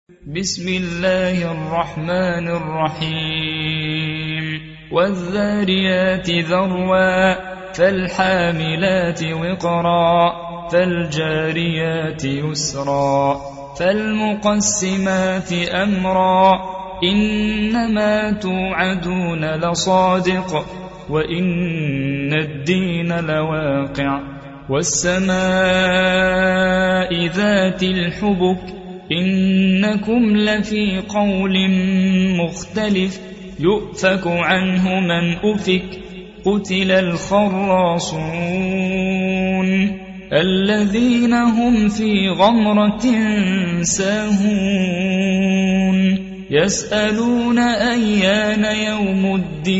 بسم الله الرحمن الرحيم والذاريات ذروا فالحاملات وقرا فالجاريات يسرا فالمقسمات أمرا إنما توعدون لصادق وإن الدين لواقع والسماء ذات الحبك إنكم لفي قول مختلف يؤفك عنه من أفك قتل الخراصون الذين هم في غمرة ساهون يسألون أيان يوم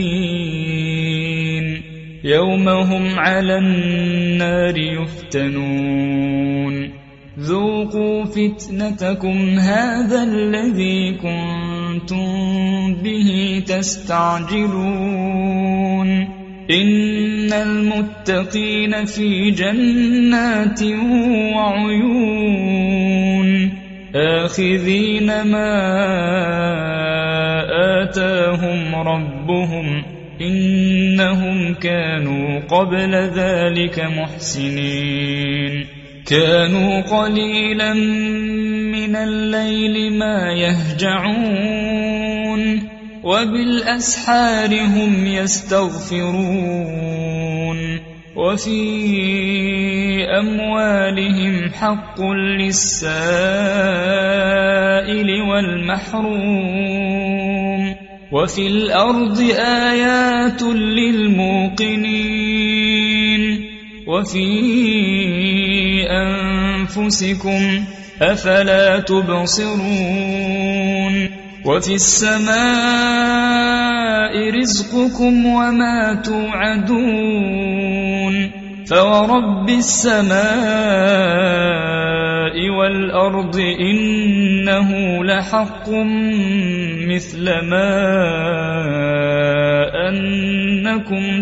الدين يوم هم على النار يفتنون ذوقوا فتنتكم هذا الذي كنتم به تستعجلون إن المتقين في جنات وعيون آخذين ما آتاهم ربهم إنهم كانوا قبل ذلك محسنين كانوا قليلا من الليل ما يهجعون وبالأسحار هم يستغفرون وفي أموالهم حق للسائل والمحروم وفي الأرض آيات للموقنين وفي أنفسكم أفلا تبصرون وفي السماء رزقكم وما توعدون فورب السماء والأرض إنه لحق مثل ما أنكم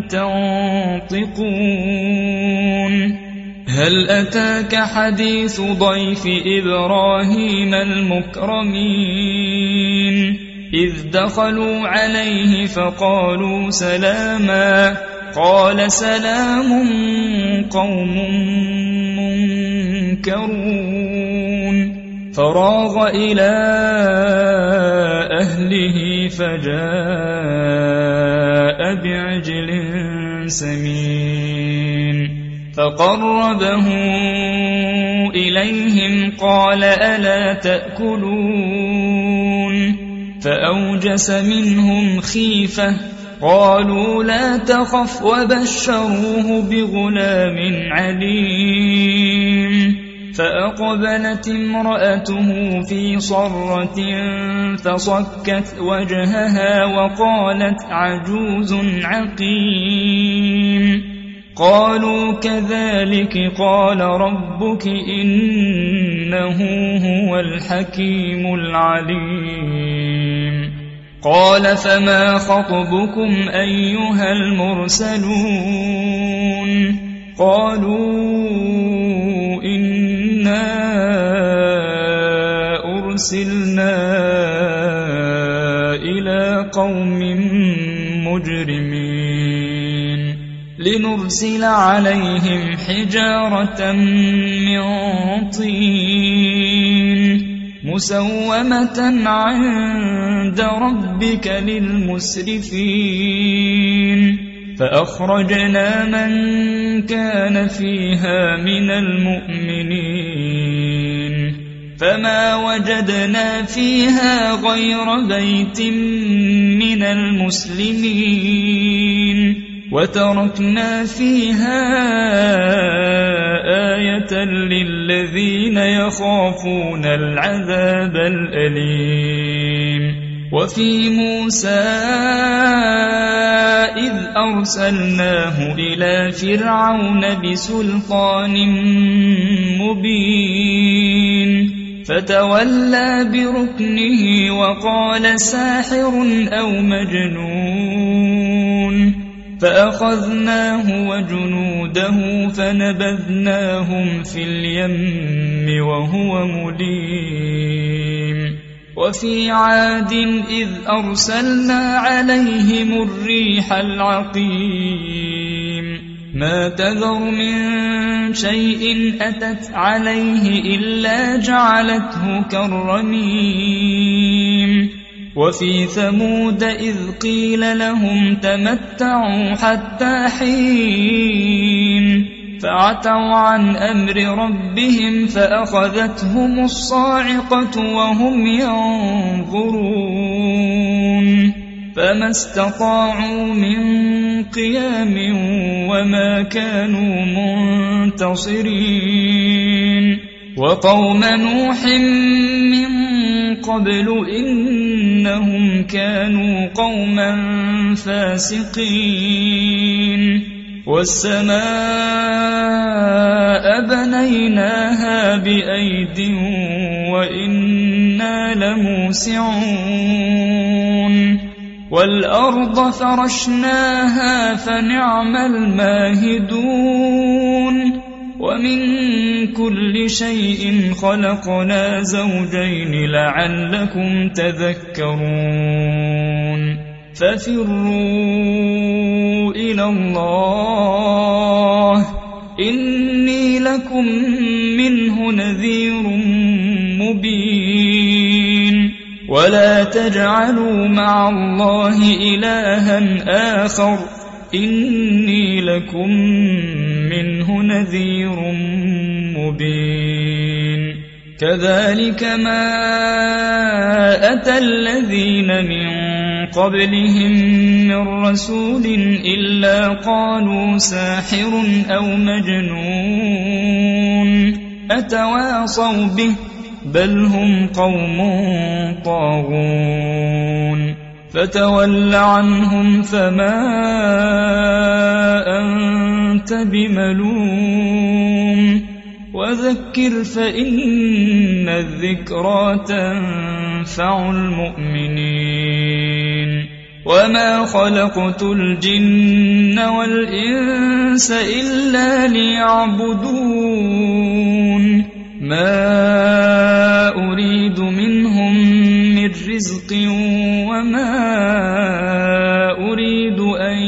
تنطقون هل أتاك حديث ضيف إبراهيم المكرمين إذ دخلوا عليه فقالوا سلاما قال سلام قوم منكرون فراغ إلى أهله فجاء بعجل سمين فقربه إليهم قال ألا تأكلون فأوجس منهم خيفة قالوا لا تخف وبشروه بغلام عليم فأقبلت امرأته في صرة فصكت وجهها وقالت عجوز عقيم قالوا كذلك قال ربك إنه هو الحكيم العليم قال فما خطبكم أيها المرسلون قالوا إنا أرسلنا إلى قوم مجرمين لنرسل عليهم حجارة من طين مسومة عند ربك للمسرفين فأخرجنا من كان فيها من المؤمنين فما وجدنا فيها غير بيت من المسلمين وتركنا فيها آية للذين يخافون العذاب الأليم وفي موسى إذ أرسلناه إلى فرعون بسلطان مبين فتولى بركنه وقال ساحر أو مجنون فأخذناه وجنوده فنبذناهم في اليم وهو مليم وفي عاد إذ أرسلنا عليهم الريح العقيم ما تذر من شيء أتت عليه إلا جعلته كالرميم وفي ثمود إذ قيل لهم تمتعوا حتى حين فعتوا عن أمر ربهم فأخذتهم الصاعقة وهم ينظرون فما استطاعوا من قيام وما كانوا منتصرين وقوم نوح من قبل إنهم كانوا قوما فاسقين والسماء بنيناها بأيد وإنا لموسعون والأرض فرشناها فنعم الماهدون ومن كل شيء خلقنا زوجين لعلكم تذكرون ففروا إلى الله إني لكم منه نذير مبين ولا تجعلوا مع الله إلها آخر إني لكم منه نذير مبين كذلك ما أتى الذين من قبلهم من رسول إلا قالوا ساحر أو مجنون أتواصوا به بل هم قوم طاغون فتول عنهم فما أنت بملوم وذكر فإن الذكرى تنفع المؤمنين وما خلقت الجن والإنس إلا ليعبدون ما أريد منهم من رزق وما أريد أن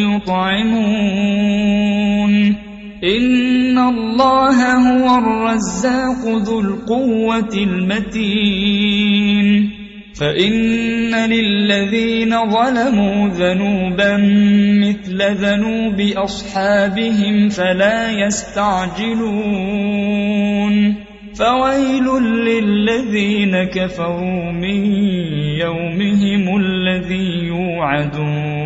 يطعمون إن الله هو الرزاق ذو القوة المتين فإن للذين ظلموا ذنوبا مثل ذنوب أصحابهم فلا يستعجلون فويل للذين كفروا من يومهم الذي يوعدون